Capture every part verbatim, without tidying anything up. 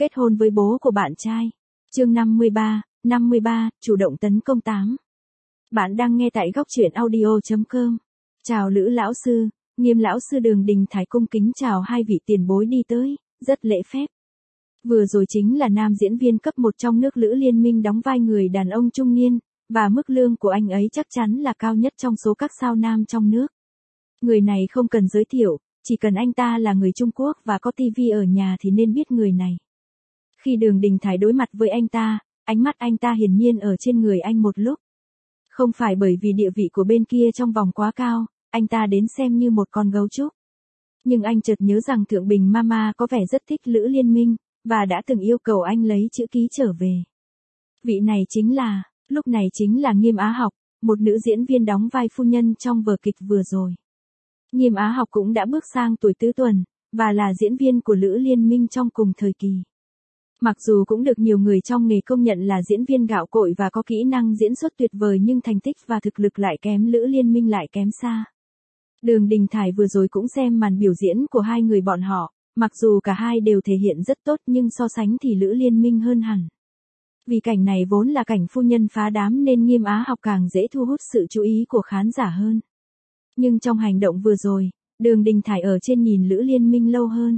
Kết hôn với bố của bạn trai. Chương năm mươi ba, năm mươi ba, chủ động tấn công tám. Bạn đang nghe tại góc truyện audio chấm com. Chào Lữ lão sư, Nghiêm lão sư Đường Đình Thái cung kính chào hai vị tiền bối đi tới, rất lễ phép. Vừa rồi chính là nam diễn viên cấp một trong nước Lữ Liên Minh đóng vai người đàn ông trung niên, và mức lương của anh ấy chắc chắn là cao nhất trong số các sao nam trong nước. Người này không cần giới thiệu, chỉ cần anh ta là người Trung Quốc và có tivi ở nhà thì nên biết người này. Khi Đường Đình Thái đối mặt với anh ta, ánh mắt anh ta hiển nhiên ở trên người anh một lúc. Không phải bởi vì địa vị của bên kia trong vòng quá cao, anh ta đến xem như một con gấu trúc. Nhưng anh chợt nhớ rằng Thượng Bình Mama có vẻ rất thích Lữ Liên Minh, và đã từng yêu cầu anh lấy chữ ký trở về. Vị này chính là, lúc này chính là Nghiêm Á Học, một nữ diễn viên đóng vai phu nhân trong vở kịch vừa rồi. Nghiêm Á Học cũng đã bước sang tuổi tứ tuần, và là diễn viên của Lữ Liên Minh trong cùng thời kỳ. Mặc dù cũng được nhiều người trong nghề công nhận là diễn viên gạo cội và có kỹ năng diễn xuất tuyệt vời nhưng thành tích và thực lực lại kém Lữ Liên Minh lại kém xa. Đường Đình Thái vừa rồi cũng xem màn biểu diễn của hai người bọn họ, mặc dù cả hai đều thể hiện rất tốt nhưng so sánh thì Lữ Liên Minh hơn hẳn. Vì cảnh này vốn là cảnh phu nhân phá đám nên Nghiêm Á Học càng dễ thu hút sự chú ý của khán giả hơn. Nhưng trong hành động vừa rồi, Đường Đình Thái ở trên nhìn Lữ Liên Minh lâu hơn.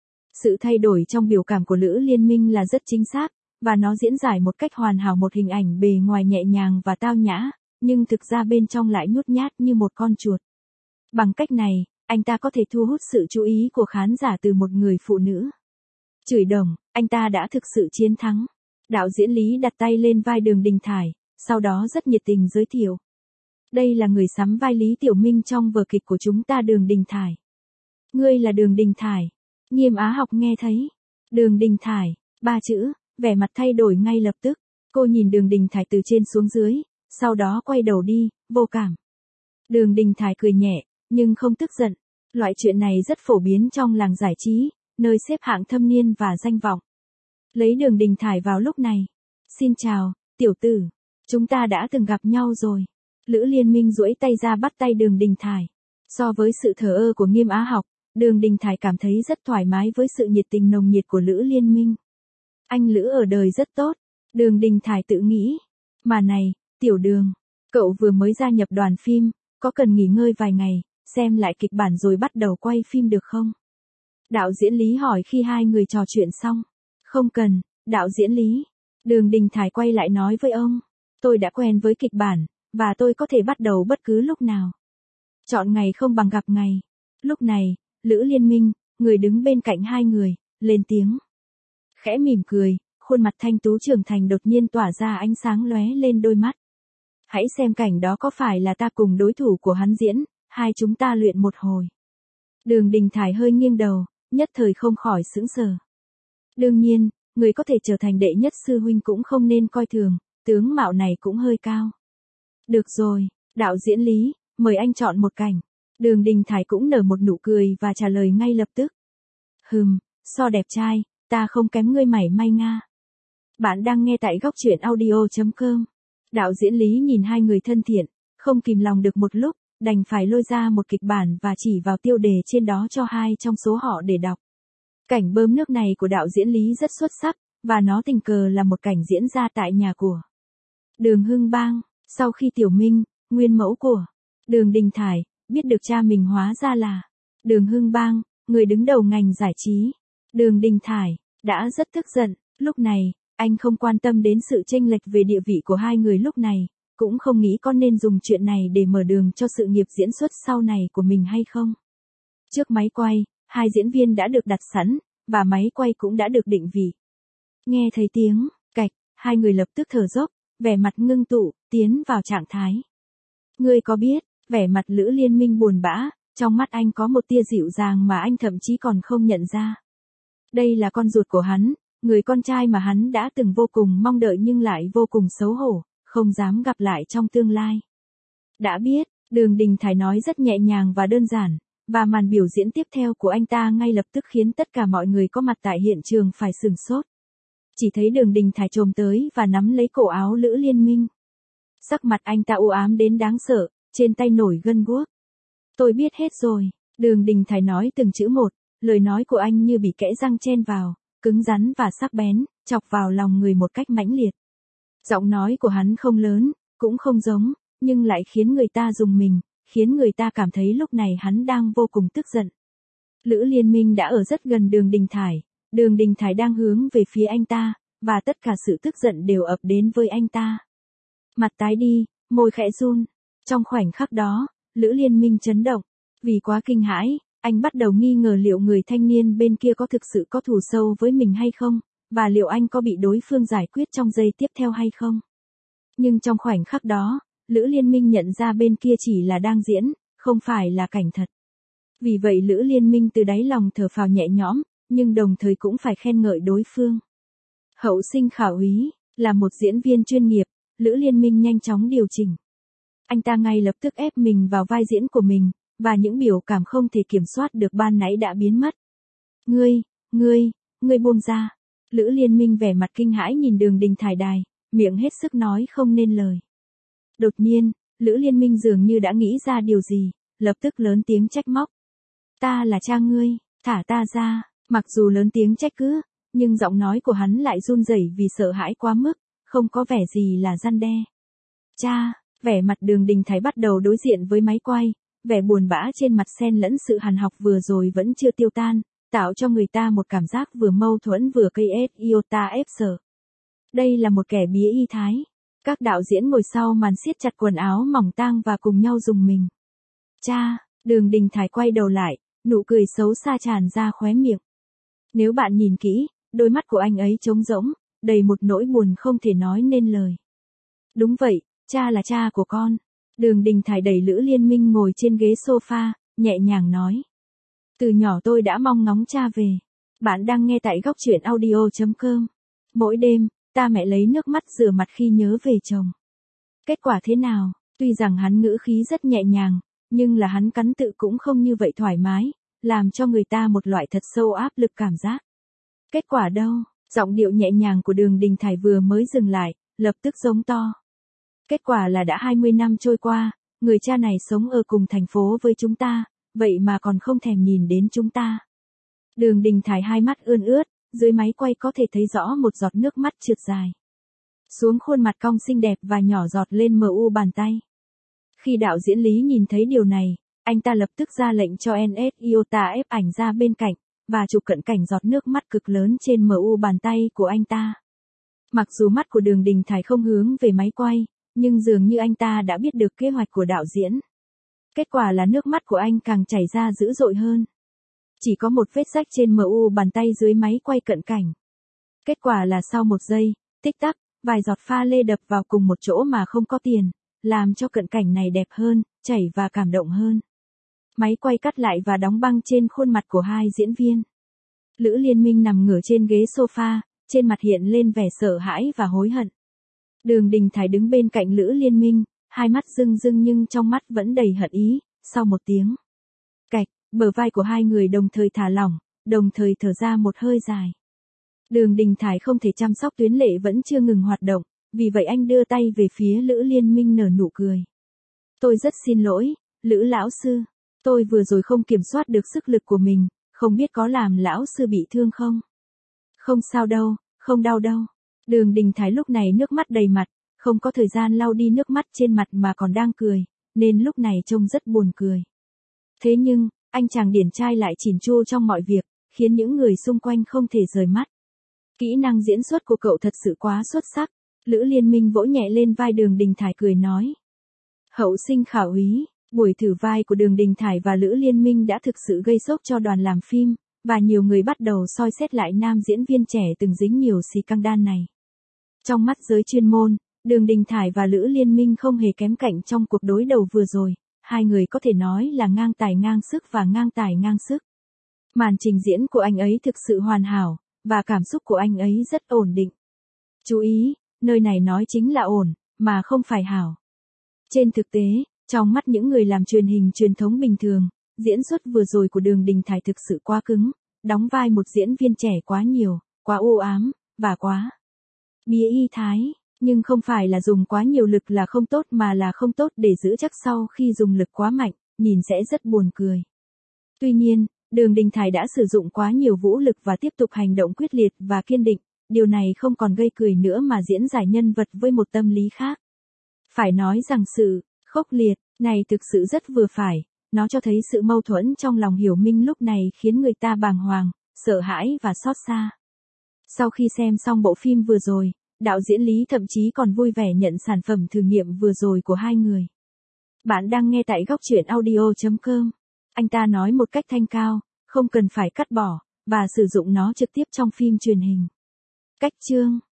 Sự thay đổi trong biểu cảm của Lữ Liên Minh là rất chính xác, và nó diễn giải một cách hoàn hảo một hình ảnh bề ngoài nhẹ nhàng và tao nhã, nhưng thực ra bên trong lại nhút nhát như một con chuột. Bằng cách này, anh ta có thể thu hút sự chú ý của khán giả từ một người phụ nữ. Chửi đồng, anh ta đã thực sự chiến thắng. Đạo diễn Lý đặt tay lên vai Đường Đình Thái, sau đó rất nhiệt tình giới thiệu. Đây là người sắm vai Lý Tiểu Minh trong vở kịch của chúng ta Đường Đình Thái. Ngươi là Đường Đình Thái. Nghiêm Á Học nghe thấy. Đường Đình Thái, ba chữ, vẻ mặt thay đổi ngay lập tức. Cô nhìn Đường Đình Thái từ trên xuống dưới, sau đó quay đầu đi, vô cảm. Đường Đình Thái cười nhẹ, nhưng không tức giận. Loại chuyện này rất phổ biến trong làng giải trí, nơi xếp hạng thâm niên và danh vọng. Lấy Đường Đình Thái vào lúc này. Xin chào, tiểu tử. Chúng ta đã từng gặp nhau rồi. Lữ Liên Minh duỗi tay ra bắt tay Đường Đình Thái. So với sự thờ ơ của Nghiêm Á Học, Đường Đình Thái cảm thấy rất thoải mái với sự nhiệt tình nồng nhiệt của Lữ Liên Minh. Anh Lữ ở đời rất tốt. Đường Đình Thái tự nghĩ. Mà này, tiểu Đường. Cậu vừa mới gia nhập đoàn phim, có cần nghỉ ngơi vài ngày, xem lại kịch bản rồi bắt đầu quay phim được không? Đạo diễn Lý hỏi khi hai người trò chuyện xong. Không cần, đạo diễn Lý. Đường Đình Thái quay lại nói với ông. Tôi đã quen với kịch bản, và tôi có thể bắt đầu bất cứ lúc nào. Chọn ngày không bằng gặp ngày. Lúc này, Lữ Liên Minh, người đứng bên cạnh hai người, lên tiếng. Khẽ mỉm cười, khuôn mặt thanh tú trưởng thành đột nhiên tỏa ra ánh sáng lóe lên đôi mắt. Hãy xem cảnh đó có phải là ta cùng đối thủ của hắn diễn, hai chúng ta luyện một hồi. Đường Đình Thái hơi nghiêng đầu, nhất thời không khỏi sững sờ. Đương nhiên, người có thể trở thành đệ nhất sư huynh cũng không nên coi thường, tướng mạo này cũng hơi cao. Được rồi, đạo diễn Lý, mời anh chọn một cảnh. Đường Đình Thái cũng nở một nụ cười và trả lời ngay lập tức. Hừm, so đẹp trai, ta không kém ngươi mảy may nga. Bạn đang nghe tại góc truyện audio chấm com. Đạo diễn Lý nhìn hai người thân thiện, không kìm lòng được một lúc, đành phải lôi ra một kịch bản và chỉ vào tiêu đề trên đó cho hai trong số họ để đọc. Cảnh bơm nước này của đạo diễn Lý rất xuất sắc, và nó tình cờ là một cảnh diễn ra tại nhà của Đường Hưng Bang. Sau khi Tiểu Minh, nguyên mẫu của Đường Đình Thái, biết được cha mình hóa ra là Đường Hưng Bang, người đứng đầu ngành giải trí, Đường Đình Thái, đã rất tức giận. Lúc này, anh không quan tâm đến sự chênh lệch về địa vị của hai người lúc này, cũng không nghĩ có nên dùng chuyện này để mở đường cho sự nghiệp diễn xuất sau này của mình hay không. Trước máy quay, hai diễn viên đã được đặt sẵn, và máy quay cũng đã được định vị. Nghe thấy tiếng cạch, hai người lập tức thở dốc, vẻ mặt ngưng tụ, tiến vào trạng thái. Ngươi có biết, vẻ mặt Lữ Liên Minh buồn bã, trong mắt anh có một tia dịu dàng mà anh thậm chí còn không nhận ra. Đây là con ruột của hắn, người con trai mà hắn đã từng vô cùng mong đợi nhưng lại vô cùng xấu hổ, không dám gặp lại trong tương lai. Đã biết, Đường Đình Thái nói rất nhẹ nhàng và đơn giản, và màn biểu diễn tiếp theo của anh ta ngay lập tức khiến tất cả mọi người có mặt tại hiện trường phải sửng sốt. Chỉ thấy Đường Đình Thái chồm tới và nắm lấy cổ áo Lữ Liên Minh. Sắc mặt anh ta u ám đến đáng sợ, trên tay nổi gân guốc. Tôi biết hết rồi, Đường Đình Thái nói từng chữ một, lời nói của anh như bị kẽ răng chen vào, cứng rắn và sắc bén, chọc vào lòng người một cách mãnh liệt. Giọng nói của hắn không lớn, cũng không giống, nhưng lại khiến người ta rùng mình, khiến người ta cảm thấy lúc này hắn đang vô cùng tức giận. Lữ Liên Minh đã ở rất gần Đường Đình Thải, Đường Đình Thải đang hướng về phía anh ta, và tất cả sự tức giận đều ập đến với anh ta. Mặt tái đi, môi khẽ run. Trong khoảnh khắc đó, Lữ Liên Minh chấn động. Vì quá kinh hãi, anh bắt đầu nghi ngờ liệu người thanh niên bên kia có thực sự có thù sâu với mình hay không, và liệu anh có bị đối phương giải quyết trong giây tiếp theo hay không. Nhưng trong khoảnh khắc đó, Lữ Liên Minh nhận ra bên kia chỉ là đang diễn, không phải là cảnh thật. Vì vậy Lữ Liên Minh từ đáy lòng thở phào nhẹ nhõm, nhưng đồng thời cũng phải khen ngợi đối phương. Hậu Sinh Khả Úy, là một diễn viên chuyên nghiệp, Lữ Liên Minh nhanh chóng điều chỉnh. Anh ta ngay lập tức ép mình vào vai diễn của mình, và những biểu cảm không thể kiểm soát được ban nãy đã biến mất. Ngươi, ngươi, ngươi buông ra. Lữ Liên Minh vẻ mặt kinh hãi nhìn Đường Đình Thải đài, miệng hết sức nói không nên lời. Đột nhiên, Lữ Liên Minh dường như đã nghĩ ra điều gì, lập tức lớn tiếng trách móc. Ta là cha ngươi, thả ta ra. Mặc dù lớn tiếng trách cứ, nhưng giọng nói của hắn lại run rẩy vì sợ hãi quá mức, không có vẻ gì là răn đe. Cha, vẻ mặt Đường Đình Thải bắt đầu đối diện với máy quay, vẻ buồn bã trên mặt xen lẫn sự hằn học vừa rồi vẫn chưa tiêu tan, tạo cho người ta một cảm giác vừa mâu thuẫn vừa cây ép iota ép sợ. Đây là một kẻ bía y thái. Các đạo diễn ngồi sau màn siết chặt quần áo mỏng tang và cùng nhau rùng mình. Cha, Đường Đình Thải quay đầu lại, nụ cười xấu xa tràn ra khóe miệng. Nếu bạn nhìn kỹ, đôi mắt của anh ấy trống rỗng, đầy một nỗi buồn không thể nói nên lời. Đúng vậy, cha là cha của con. Đường Đình Thải đẩy Lữ Liên Minh ngồi trên ghế sofa, nhẹ nhàng nói. Từ nhỏ tôi đã mong ngóng cha về. Bạn đang nghe tại góc truyện audio chấm com. Mỗi đêm, ta mẹ lấy nước mắt rửa mặt khi nhớ về chồng. Kết quả thế nào? Tuy rằng hắn ngữ khí rất nhẹ nhàng, nhưng là hắn cắn tự cũng không như vậy thoải mái, làm cho người ta một loại thật sâu áp lực cảm giác. Kết quả đâu? Giọng điệu nhẹ nhàng của Đường Đình Thải vừa mới dừng lại, lập tức giống to. Kết quả là đã hai mươi năm trôi qua, người cha này sống ở cùng thành phố với chúng ta, vậy mà còn không thèm nhìn đến chúng ta. Đường Đình Thải hai mắt ươn ướt, dưới máy quay có thể thấy rõ một giọt nước mắt trượt dài xuống khuôn mặt cong xinh đẹp và nhỏ giọt lên mờ u bàn tay. Khi đạo diễn Lý nhìn thấy điều này, anh ta lập tức ra lệnh cho en ét Iota ép ảnh ra bên cạnh, và chụp cận cảnh giọt nước mắt cực lớn trên mờ u bàn tay của anh ta. Mặc dù mắt của Đường Đình Thải không hướng về máy quay, nhưng dường như anh ta đã biết được kế hoạch của đạo diễn. Kết quả là nước mắt của anh càng chảy ra dữ dội hơn. Chỉ có một vết rách trên mờ u bàn tay dưới máy quay cận cảnh. Kết quả là sau một giây, tích tắc, vài giọt pha lê đập vào cùng một chỗ mà không có tiền, làm cho cận cảnh này đẹp hơn, chảy và cảm động hơn. Máy quay cắt lại và đóng băng trên khuôn mặt của hai diễn viên. Lữ Liên Minh nằm ngửa trên ghế sofa, trên mặt hiện lên vẻ sợ hãi và hối hận. Đường Đình Thải đứng bên cạnh Lữ Liên Minh, hai mắt rưng rưng nhưng trong mắt vẫn đầy hận ý. Sau một tiếng cạch, bờ vai của hai người đồng thời thả lỏng, đồng thời thở ra một hơi dài. Đường Đình Thải không thể chăm sóc tuyến lệ vẫn chưa ngừng hoạt động, vì vậy anh đưa tay về phía Lữ Liên Minh nở nụ cười. Tôi rất xin lỗi, Lữ lão sư. Tôi vừa rồi không kiểm soát được sức lực của mình, không biết có làm lão sư bị thương không? Không sao đâu, không đau đâu. Đường Đình Thải lúc này nước mắt đầy mặt, không có thời gian lau đi nước mắt trên mặt mà còn đang cười, nên lúc này trông rất buồn cười. Thế nhưng, anh chàng điển trai lại chỉn chu trong mọi việc, khiến những người xung quanh không thể rời mắt. Kỹ năng diễn xuất của cậu thật sự quá xuất sắc. Lữ Liên Minh vỗ nhẹ lên vai Đường Đình Thải cười nói. Hậu Sinh Khả Úy. Buổi thử vai của Đường Đình Thải và Lữ Liên Minh đã thực sự gây sốc cho đoàn làm phim, và nhiều người bắt đầu soi xét lại nam diễn viên trẻ từng dính nhiều xì căng đan này. Trong mắt giới chuyên môn, Đường Đình Thải và Lữ Liên Minh không hề kém cạnh trong cuộc đối đầu vừa rồi, hai người có thể nói là ngang tài ngang sức và ngang tài ngang sức. Màn trình diễn của anh ấy thực sự hoàn hảo, và cảm xúc của anh ấy rất ổn định. Chú ý, nơi này nói chính là ổn, mà không phải hảo. Trên thực tế, trong mắt những người làm truyền hình truyền thống bình thường, diễn xuất vừa rồi của Đường Đình Thải thực sự quá cứng, đóng vai một diễn viên trẻ quá nhiều, quá u ám, và quá bía y thái. Nhưng không phải là dùng quá nhiều lực là không tốt mà là không tốt để giữ chắc sau khi dùng lực quá mạnh, nhìn sẽ rất buồn cười. Tuy nhiên, Đường Đình Thái đã sử dụng quá nhiều vũ lực và tiếp tục hành động quyết liệt và kiên định, điều này không còn gây cười nữa mà diễn giải nhân vật với một tâm lý khác. Phải nói rằng sự khốc liệt này thực sự rất vừa phải, nó cho thấy sự mâu thuẫn trong lòng Hiểu Minh lúc này khiến người ta bàng hoàng, sợ hãi và xót xa. Sau khi xem xong bộ phim vừa rồi, đạo diễn Lý thậm chí còn vui vẻ nhận sản phẩm thử nghiệm vừa rồi của hai người. Bạn đang nghe tại góc truyện audio chấm com. Anh ta nói một cách thanh cao, không cần phải cắt bỏ, và sử dụng nó trực tiếp trong phim truyền hình. Cách chương